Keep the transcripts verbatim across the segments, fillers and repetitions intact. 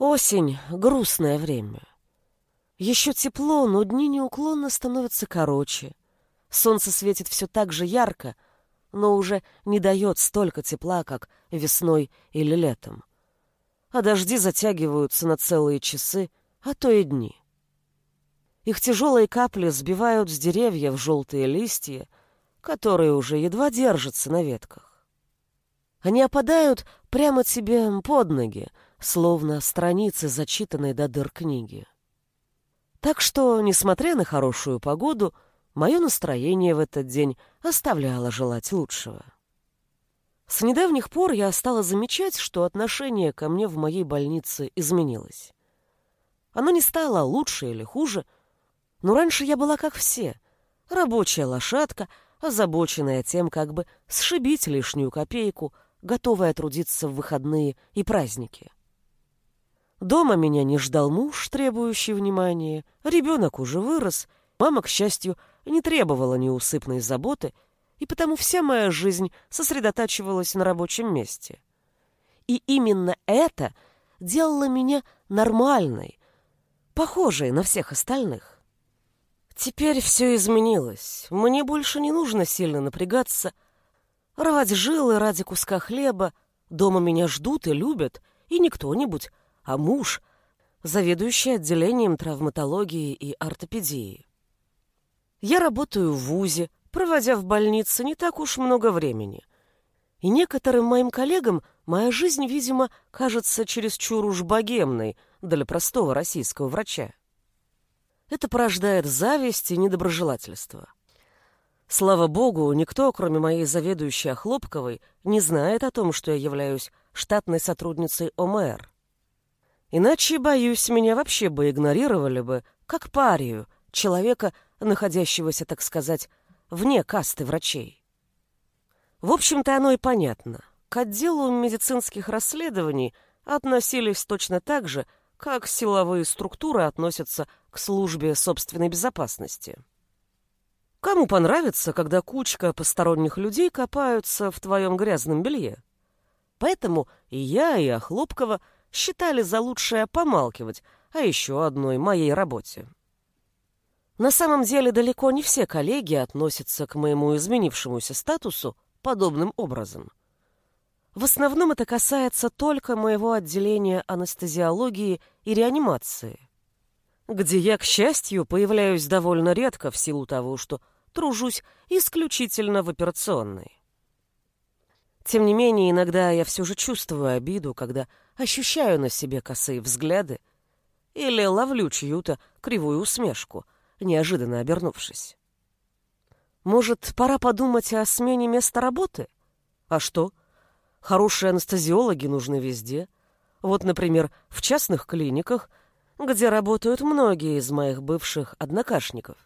Осень — грустное время. Еще тепло, но дни неуклонно становятся короче. Солнце светит все так же ярко, но уже не дает столько тепла, как весной или летом. А дожди затягиваются на целые часы, а то и дни. Их тяжелые капли сбивают с деревьев желтые листья, которые уже едва держатся на ветках. Они опадают прямо тебе под ноги, словно страницы зачитанной до дыр книги. Так что, несмотря на хорошую погоду, мое настроение в этот день оставляло желать лучшего. С недавних пор я стала замечать, что отношение ко мне в моей больнице изменилось. Оно не стало лучше или хуже, но раньше я была как все, рабочая лошадка, озабоченная тем, как бы сшибить лишнюю копейку, готовая трудиться в выходные и праздники. Дома меня не ждал муж, требующий внимания, ребенок уже вырос, мама, к счастью, не требовала неусыпной заботы, и потому вся моя жизнь сосредотачивалась на рабочем месте. И именно это делало меня нормальной, похожей на всех остальных. Теперь все изменилось, мне больше не нужно сильно напрягаться, рвать жилы ради куска хлеба, дома меня ждут и любят, и не кто-нибудь, а муж, заведующий отделением травматологии и ортопедии. Я работаю в вузе, проводя в больнице не так уж много времени. И некоторым моим коллегам моя жизнь, видимо, кажется чересчур уж богемной для простого российского врача. Это порождает зависть и недоброжелательство. Слава богу, никто, кроме моей заведующей Охлопковой, не знает о том, что я являюсь штатной сотрудницей ОМР. Иначе, боюсь, меня вообще бы игнорировали бы, как парию, человека, находящегося, так сказать, вне касты врачей. В общем-то, оно и понятно. К отделу медицинских расследований относились точно так же, как силовые структуры относятся к службе собственной безопасности. Кому понравится, когда кучка посторонних людей копаются в твоем грязном белье? Поэтому и я, и Охлопкова считали за лучшее помалкивать о еще одной моей работе. На самом деле далеко не все коллеги относятся к моему изменившемуся статусу подобным образом. В основном это касается только моего отделения анестезиологии и реанимации, где я, к счастью, появляюсь довольно редко в силу того, что тружусь исключительно в операционной. Тем не менее, иногда я все же чувствую обиду, когда ощущаю на себе косые взгляды или ловлю чью-то кривую усмешку, неожиданно обернувшись. Может, пора подумать о смене места работы? А что? Хорошие анестезиологи нужны везде. Вот, например, в частных клиниках, где работают многие из моих бывших однокашников.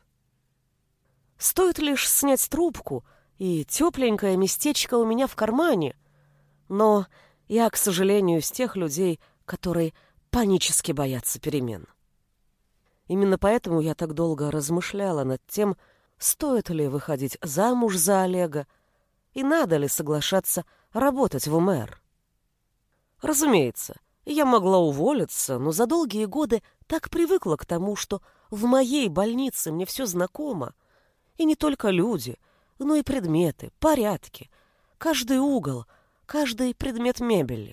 Стоит лишь снять трубку, и тепленькое местечко у меня в кармане. Но я, к сожалению, из тех людей, которые панически боятся перемен. Именно поэтому я так долго размышляла над тем, стоит ли выходить замуж за Олега и надо ли соглашаться работать в УМР. Разумеется, я могла уволиться, но за долгие годы так привыкла к тому, что в моей больнице мне все знакомо, и не только люди, но и предметы, порядки, каждый угол, каждый предмет мебели.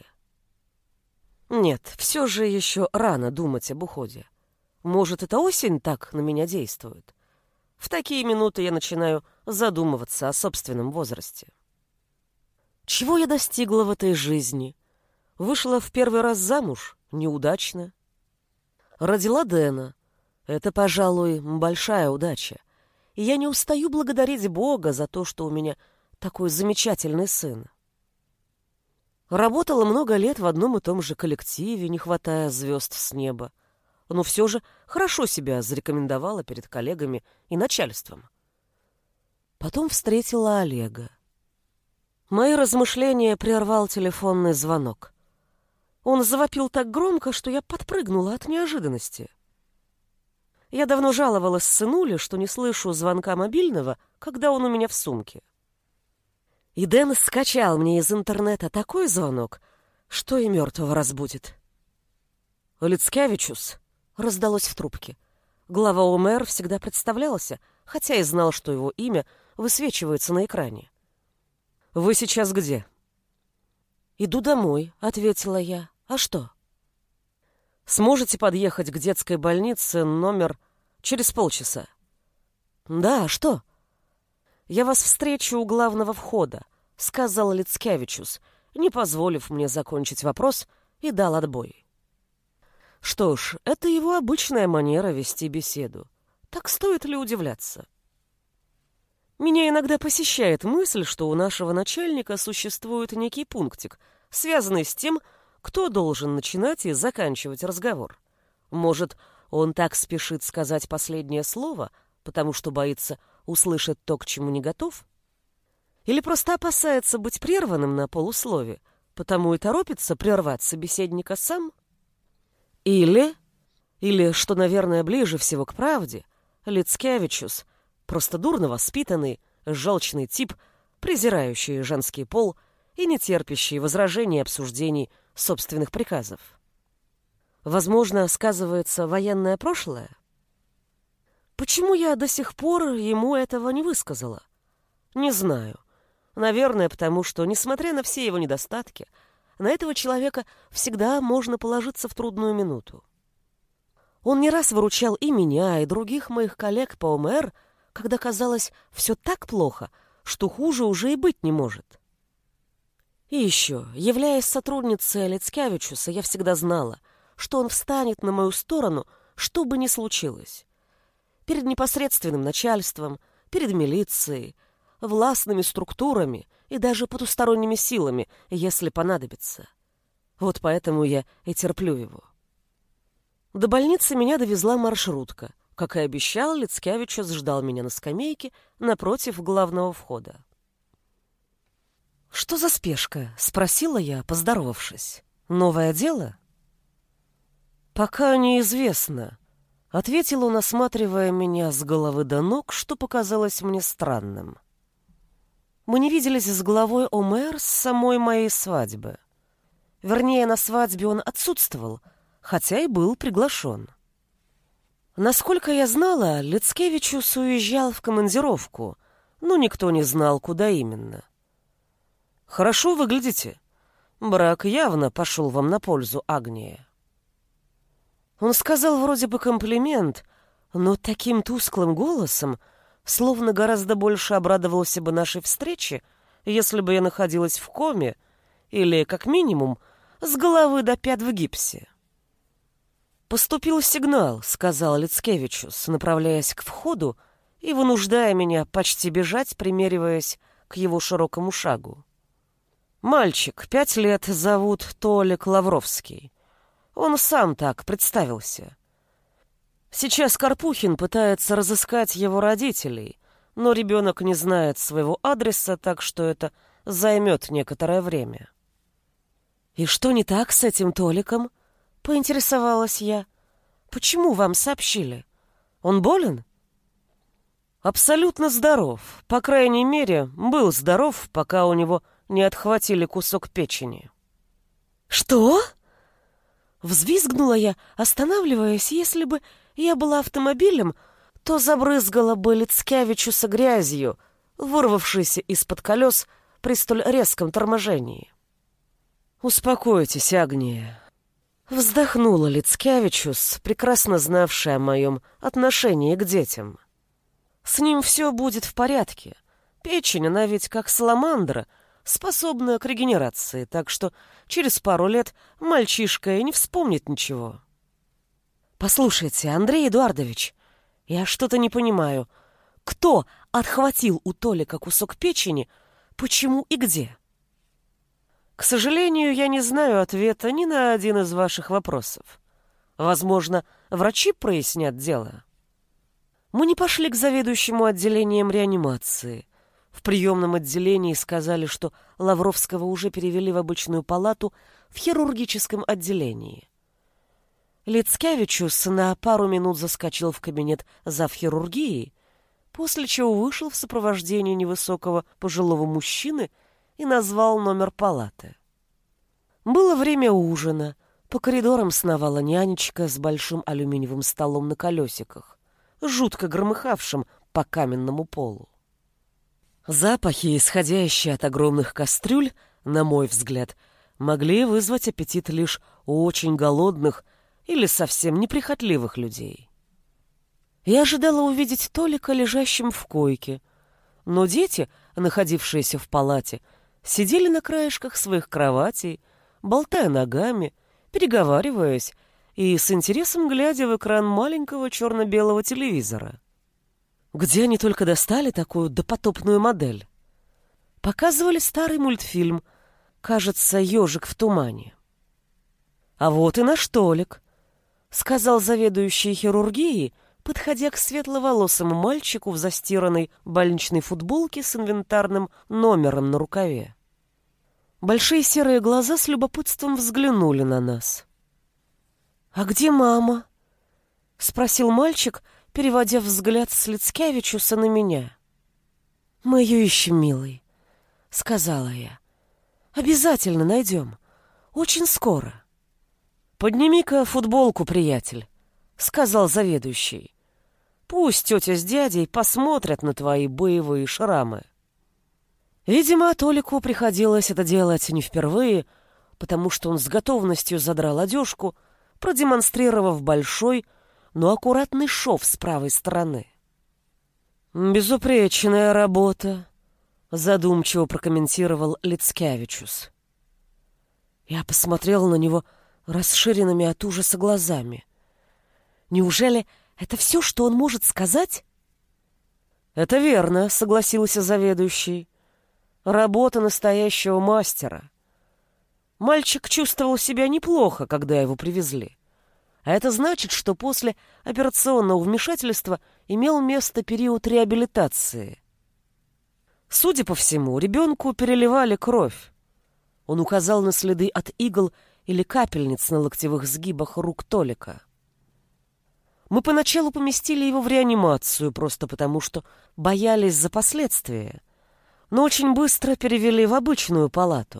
Нет, все же еще рано думать об уходе. Может, эта осень так на меня действует? В такие минуты я начинаю задумываться о собственном возрасте. Чего я достигла в этой жизни? Вышла в первый раз замуж? Неудачно. Родила Дэна. Это, пожалуй, большая удача. И я не устаю благодарить Бога за то, что у меня такой замечательный сын. Работала много лет в одном и том же коллективе, не хватая звезд с неба, но все же хорошо себя зарекомендовала перед коллегами и начальством. Потом встретила Олега. Мои размышления прервал телефонный звонок. Он завопил так громко, что я подпрыгнула от неожиданности. Я давно жаловалась сынуле, что не слышу звонка мобильного, когда он у меня в сумке. И Дэн скачал мне из интернета такой звонок, что и мертвого разбудит. «Лицкевичус!» — раздалось в трубке. Глава ОМР всегда представлялся, хотя и знал, что его имя высвечивается на экране. «Вы сейчас где?» «Иду домой», — ответила я. «А что?» «Сможете подъехать к детской больнице номер через полчаса?» «Да, а что?» «Я вас встречу у главного входа», — сказал Лицкевичус, не позволив мне закончить вопрос, и дал отбой. Что ж, это его обычная манера вести беседу. Так стоит ли удивляться? Меня иногда посещает мысль, что у нашего начальника существует некий пунктик, связанный с тем, кто должен начинать и заканчивать разговор. Может, он так спешит сказать последнее слово, потому что боится услышать то, к чему не готов? Или просто опасается быть прерванным на полуслове, потому и торопится прервать собеседника сам? Или, или, что, наверное, ближе всего к правде, Лицкевичус просто дурно воспитанный, желчный тип, презирающий женский пол и не терпящий возражений и обсуждений собственных приказов. Возможно, сказывается военное прошлое? Почему я до сих пор ему этого не высказала? Не знаю. Наверное, потому что, несмотря на все его недостатки, на этого человека всегда можно положиться в трудную минуту. Он не раз выручал и меня, и других моих коллег по ОМР, когда казалось все так плохо, что хуже уже и быть не может. И еще, являясь сотрудницей Лицкевичуса, я всегда знала, что он встанет на мою сторону, что бы ни случилось. Перед непосредственным начальством, перед милицией, властными структурами и даже потусторонними силами, если понадобится. Вот поэтому я и терплю его. До больницы меня довезла маршрутка. Как и обещал, Лицкевичус ждал меня на скамейке напротив главного входа. «Что за спешка?» — спросила я, поздоровавшись. «Новое дело?» «Пока неизвестно», — ответил он, осматривая меня с головы до ног, что показалось мне странным. Мы не виделись с главой ОМР с самой моей свадьбы. Вернее, на свадьбе он отсутствовал, хотя и был приглашен. Насколько я знала, Лицкевичус уезжал в командировку, но никто не знал, куда именно. «Хорошо выглядите. Брак явно пошел вам на пользу, Агния». Он сказал вроде бы комплимент, но таким тусклым голосом, словно гораздо больше обрадовался бы нашей встрече, если бы я находилась в коме или, как минимум, с головы до пят в гипсе. «Поступил сигнал», — сказал Лицкевичус, направляясь к входу и вынуждая меня почти бежать, примериваясь к его широкому шагу. «Мальчик, пять лет, зовут Толик Лавровский. Он сам так представился. Сейчас Карпухин пытается разыскать его родителей, но ребенок не знает своего адреса, так что это займет некоторое время». «И что не так с этим Толиком?» — поинтересовалась я. «Почему вам сообщили? Он болен?» «Абсолютно здоров. По крайней мере, был здоров, пока у него не отхватили кусок печени». «Что?» Взвизгнула я, останавливаясь. Если бы я была автомобилем, то забрызгала бы Лицкевичуса грязью, вырвавшейся из-под колес при столь резком торможении. «Успокойтесь, Агния», — вздохнула Лицкевичус, прекрасно знавшая о моем отношении к детям. «С ним все будет в порядке. Печень, она ведь как саламандра, способна к регенерации, так что через пару лет мальчишка и не вспомнит ничего». «Послушайте, Андрей Эдуардович, я что-то не понимаю. Кто отхватил у Толика кусок печени, почему и где?» «К сожалению, я не знаю ответа ни на один из ваших вопросов. Возможно, врачи прояснят дело». Мы не пошли к заведующему отделением реанимации. В приемном отделении сказали, что Лавровского уже перевели в обычную палату в хирургическом отделении. Лицкевичус на пару минут заскочил в кабинет завхирургии, после чего вышел в сопровождении невысокого пожилого мужчины и назвал номер палаты. Было время ужина, По коридорам сновала нянечка с большим алюминиевым столом на колесиках, жутко громыхавшим по каменному полу. Запахи, исходящие от огромных кастрюль, на мой взгляд, могли вызвать аппетит лишь у очень голодных или совсем неприхотливых людей. Я ожидала увидеть Толика лежащим в койке, но дети, находившиеся в палате, сидели на краешках своих кроватей, болтая ногами, переговариваясь и с интересом глядя в экран маленького черно-белого телевизора. Где они только достали такую допотопную модель? Показывали старый мультфильм, кажется, «Ежик в тумане». «А вот и наш Толик», — сказал заведующий хирургией, подходя к светловолосому мальчику в застиранной больничной футболке с инвентарным номером на рукаве. Большие серые глаза с любопытством взглянули на нас. «А где мама?» — спросил мальчик, переводя взгляд с Лицкевичуса на меня. «Мы ее ищем, милый», — сказала я. «Обязательно найдем. Очень скоро». «Подними-ка футболку, приятель», — сказал заведующий. «Пусть тетя с дядей посмотрят на твои боевые шрамы». Видимо, Толику приходилось это делать не впервые, потому что он с готовностью задрал одежку, продемонстрировав большой, но аккуратный шов с правой стороны. «Безупречная работа», — задумчиво прокомментировал Лицкевичус. Я посмотрел на него расширенными от ужаса глазами. Неужели это все, что он может сказать? «Это верно», — согласился заведующий. «Работа настоящего мастера». Мальчик чувствовал себя неплохо, когда его привезли. А это значит, что после операционного вмешательства имел место период реабилитации. Судя по всему, ребенку переливали кровь. Он указал на следы от игл или капельниц на локтевых сгибах рук Толика. Мы поначалу поместили его в реанимацию, просто потому что боялись за последствия, но очень быстро перевели в обычную палату.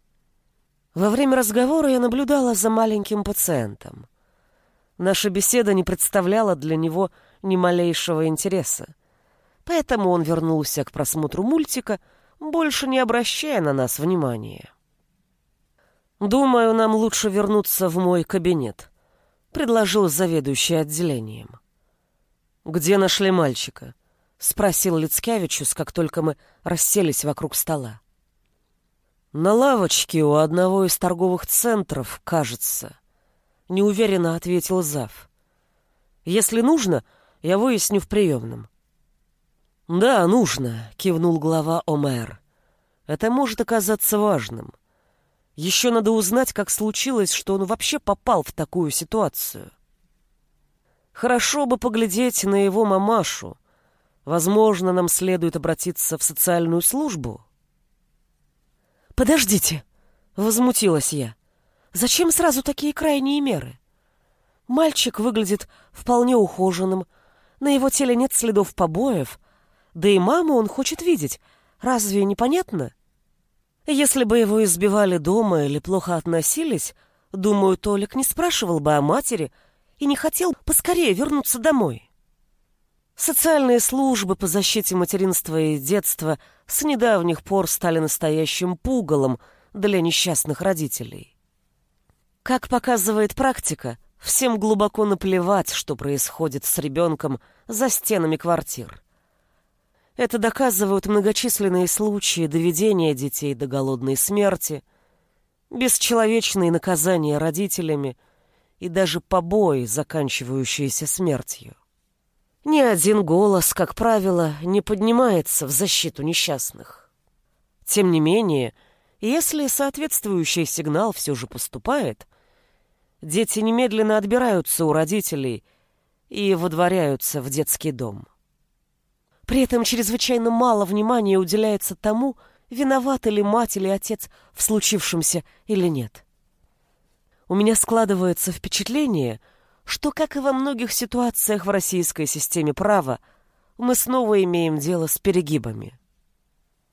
Во время разговора я наблюдала за маленьким пациентом. Наша беседа не представляла для него ни малейшего интереса, поэтому он вернулся к просмотру мультика, больше не обращая на нас внимания. «Думаю, нам лучше вернуться в мой кабинет», — предложил заведующий отделением. «Где нашли мальчика?» — спросил Лицкевичус, как только мы расселись вокруг стола. «На лавочке у одного из торговых центров, кажется», — неуверенно ответил зав. «Если нужно, я выясню в приемном». «Да, нужно», — кивнул глава ОМЭР. «Это может оказаться важным. Еще надо узнать, как случилось, что он вообще попал в такую ситуацию. Хорошо бы поглядеть на его мамашу. Возможно, нам следует обратиться в социальную службу». «Подождите», — возмутилась я. «Зачем сразу такие крайние меры? Мальчик выглядит вполне ухоженным, на его теле нет следов побоев, да и маму он хочет видеть. Разве непонятно? Если бы его избивали дома или плохо относились, думаю, Толик не спрашивал бы о матери и не хотел поскорее вернуться домой». Социальные службы по защите материнства и детства с недавних пор стали настоящим пугалом для несчастных родителей. Как показывает практика, всем глубоко наплевать, что происходит с ребенком за стенами квартир. Это доказывают многочисленные случаи доведения детей до голодной смерти, бесчеловечные наказания родителями и даже побои, заканчивающиеся смертью. Ни один голос, как правило, не поднимается в защиту несчастных. Тем не менее, если соответствующий сигнал все же поступает, дети немедленно отбираются у родителей и выдворяются в детский дом. При этом чрезвычайно мало внимания уделяется тому, виноваты ли мать или отец в случившемся или нет. У меня складывается впечатление, что, как и во многих ситуациях в российской системе права, мы снова имеем дело с перегибами.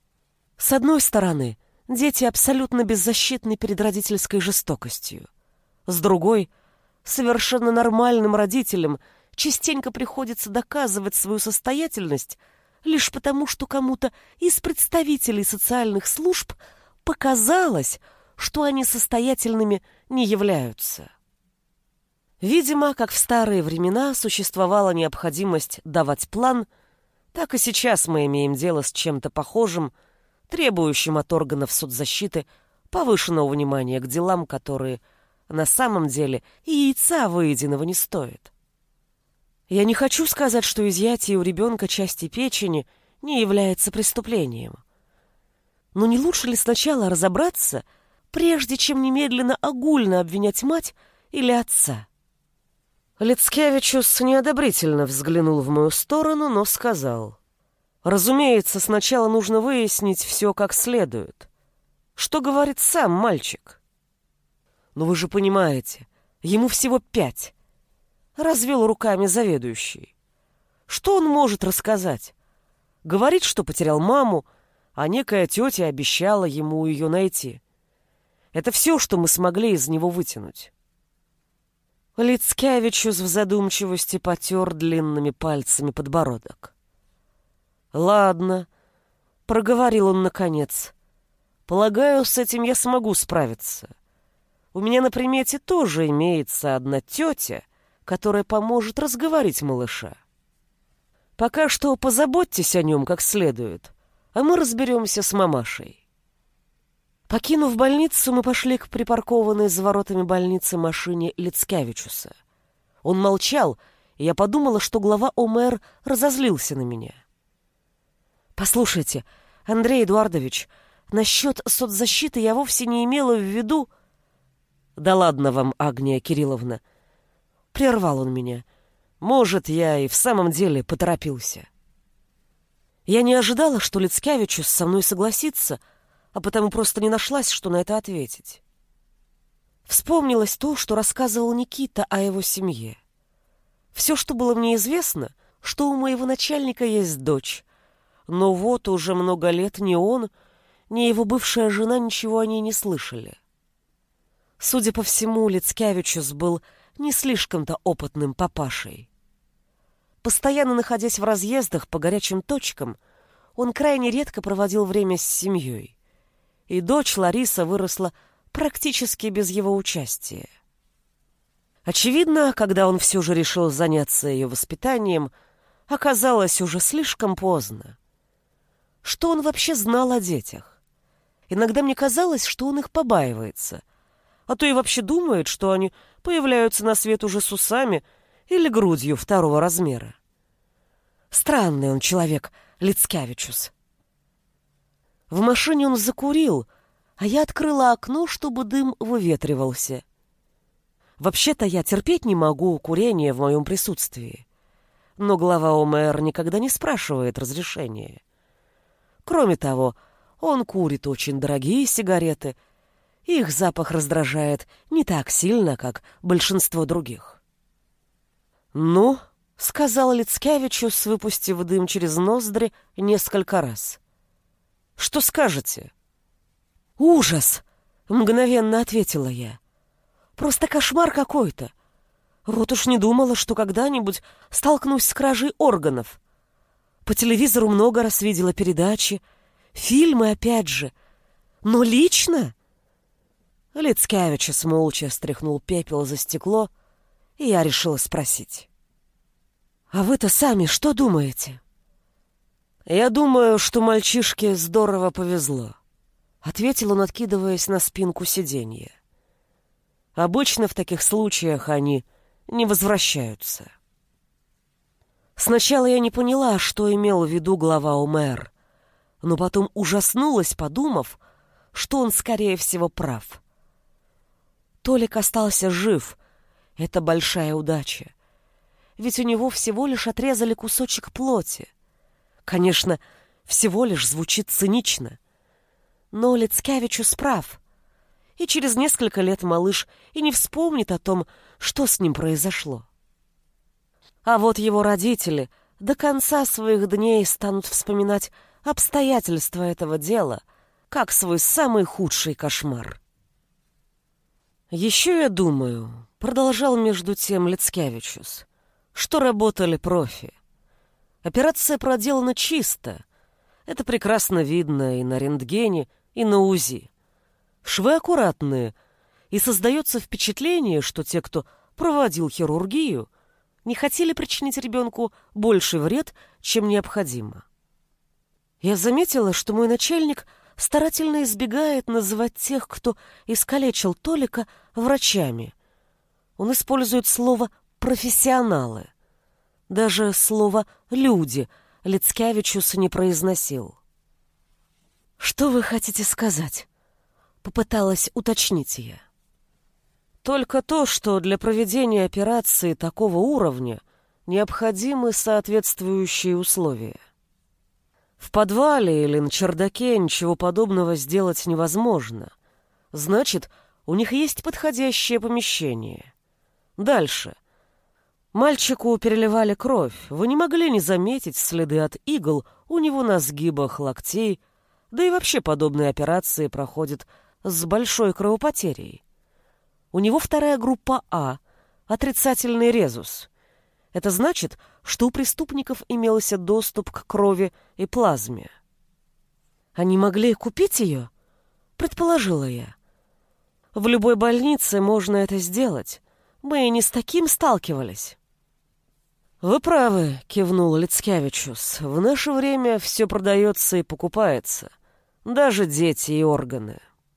С одной стороны, дети абсолютно беззащитны перед родительской жестокостью. С другой, совершенно нормальным родителям частенько приходится доказывать свою состоятельность лишь потому, что кому-то из представителей социальных служб показалось, что они состоятельными не являются. Видимо, как в старые времена существовала необходимость давать план, так и сейчас мы имеем дело с чем-то похожим, требующим от органов соцзащиты повышенного внимания к делам, которые на самом деле и яйца выеденного не стоят. Я не хочу сказать, что изъятие у ребенка части печени не является преступлением. Но не лучше ли сначала разобраться, прежде чем немедленно огульно обвинять мать или отца? Лицкевичус неодобрительно взглянул в мою сторону, но сказал: «Разумеется, сначала нужно выяснить все как следует. Что говорит сам мальчик?» «Но вы же понимаете, ему всего пять», — развел руками заведующий. «Что он может рассказать? Говорит, что потерял маму, а некая тетя обещала ему ее найти. Это все, что мы смогли из него вытянуть». Лицкевичус в задумчивости потер длинными пальцами подбородок. «Ладно», — проговорил он наконец. «Полагаю, с этим я смогу справиться. У меня на примете тоже имеется одна тетя, которая поможет разговорить малыша. Пока что позаботьтесь о нем как следует, а мы разберемся с мамашей». Покинув больницу, мы пошли к припаркованной за воротами больницы машине Лицкевичуса. Он молчал, и я подумала, что глава ОМР разозлился на меня. «Послушайте, Андрей Эдуардович, насчет соцзащиты я вовсе не имела в виду...» «Да ладно вам, Агния Кирилловна!» Прервал он меня. «Может, я и в самом деле поторопился». Я не ожидала, что Лицкевичус со мной согласится, а потому просто не нашлась, что на это ответить. Вспомнилось то, что рассказывал Никита о его семье. Все, что было мне известно, что у моего начальника есть дочь, но вот уже много лет ни он, ни его бывшая жена ничего о ней не слышали. Судя по всему, Лицкевичус был не слишком-то опытным папашей. Постоянно находясь в разъездах по горячим точкам, он крайне редко проводил время с семьей, и дочь Лариса выросла практически без его участия. Очевидно, когда он все же решил заняться ее воспитанием, оказалось уже слишком поздно. Что он вообще знал о детях? Иногда мне казалось, что он их побаивается, а то и вообще думает, что они появляются на свет уже с усами или грудью второго размера. Странный он человек, Лицкевичус. В машине он закурил, а я открыла окно, чтобы дым выветривался. Вообще-то я терпеть не могу курение в моем присутствии, но глава ОМР никогда не спрашивает разрешения. Кроме того, он курит очень дорогие сигареты, их запах раздражает не так сильно, как большинство других. «Ну», — сказал Лицкевичус, выпустив дым через ноздри несколько раз, — «что скажете?» «Ужас!» — мгновенно ответила я. «Просто кошмар какой-то. Вот уж не думала, что когда-нибудь столкнусь с кражей органов. По телевизору много раз видела передачи, фильмы опять же. Но лично...» Лицкевичус молча стряхнул пепел за стекло, и я решила спросить: «А вы-то сами что думаете?» «Я думаю, что мальчишке здорово повезло», — ответил он, откидываясь на спинку сиденья. «Обычно в таких случаях они не возвращаются». Сначала я не поняла, что имел в виду глава ОМР, но потом ужаснулась, подумав, что он, скорее всего, прав. Толик остался жив. Это большая удача. Ведь у него всего лишь отрезали кусочек плоти. Конечно, всего лишь звучит цинично. Но Лицкевичус прав. И через несколько лет малыш и не вспомнит о том, что с ним произошло. А вот его родители до конца своих дней станут вспоминать обстоятельства этого дела как свой самый худший кошмар. Еще я думаю, продолжал между тем Лицкевичус, что работали профи. Операция проделана чисто. Это прекрасно видно и на рентгене, и на УЗИ. Швы аккуратные, и создается впечатление, что те, кто проводил хирургию, не хотели причинить ребенку больший вред, чем необходимо. Я заметила, что мой начальник старательно избегает называть тех, кто искалечил Толика, врачами. Он использует слово «профессионалы». Даже слово «люди» Лицкевичус не произносил. «Что вы хотите сказать?» — попыталась уточнить я. «Только то, что для проведения операции такого уровня необходимы соответствующие условия. В подвале или на чердаке ничего подобного сделать невозможно. Значит, у них есть подходящее помещение. Дальше. Мальчику переливали кровь. Вы не могли не заметить следы от игл у него на сгибах локтей, да и вообще подобные операции проходят с большой кровопотерей. У него вторая группа А, отрицательный резус. Это значит, что у преступников имелся доступ к крови и плазме. Они могли купить ее? Предположила я. В любой больнице можно это сделать. Мы и не с таким сталкивались. «Вы правы», — кивнул Лицкевичус. «В наше время все продается и покупается. Даже дети и органы».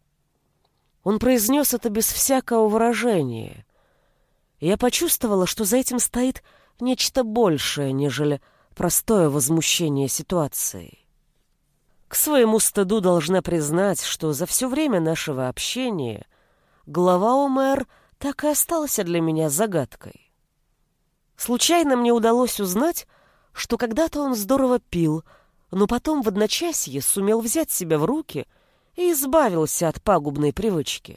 Он произнес это без всякого выражения. Я почувствовала, что за этим стоит нечто большее, нежели простое возмущение ситуацией. К своему стыду должна признать, что за все время нашего общения глава ОМР так и остался для меня загадкой. Случайно мне удалось узнать, что когда-то он здорово пил, но потом в одночасье сумел взять себя в руки и избавился от пагубной привычки.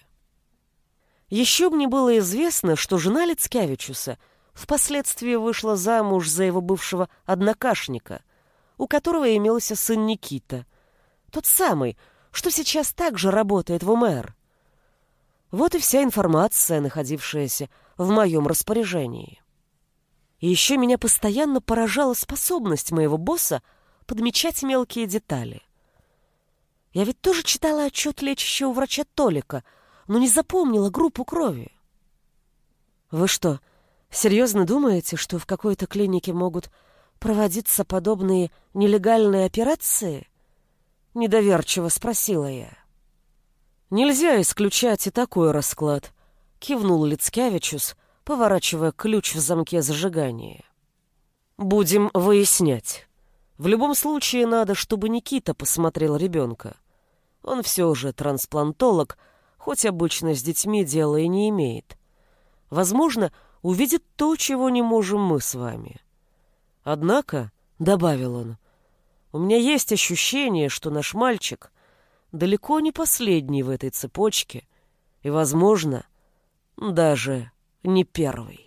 Еще мне было известно, что жена Лицкевичуса впоследствии вышла замуж за его бывшего однокашника, у которого имелся сын Никита, тот самый, что сейчас также работает в ОМР. Вот и вся информация, находившаяся в моем распоряжении. И еще меня постоянно поражала способность моего босса подмечать мелкие детали. Я ведь тоже читала отчет лечащего врача Толика, но не запомнила группу крови. Вы что, серьезно думаете, что в какой-то клинике могут проводиться подобные нелегальные операции? Недоверчиво спросила я. Нельзя исключать и такой расклад, кивнул Лицкевичус, поворачивая ключ в замке зажигания. Будем выяснять. В любом случае надо, чтобы Никита посмотрел ребенка. Он все же трансплантолог, хоть обычно с детьми дела и не имеет. Возможно, увидит то, чего не можем мы с вами. Однако, — добавил он, — у меня есть ощущение, что наш мальчик далеко не последний в этой цепочке и, возможно, даже не первый.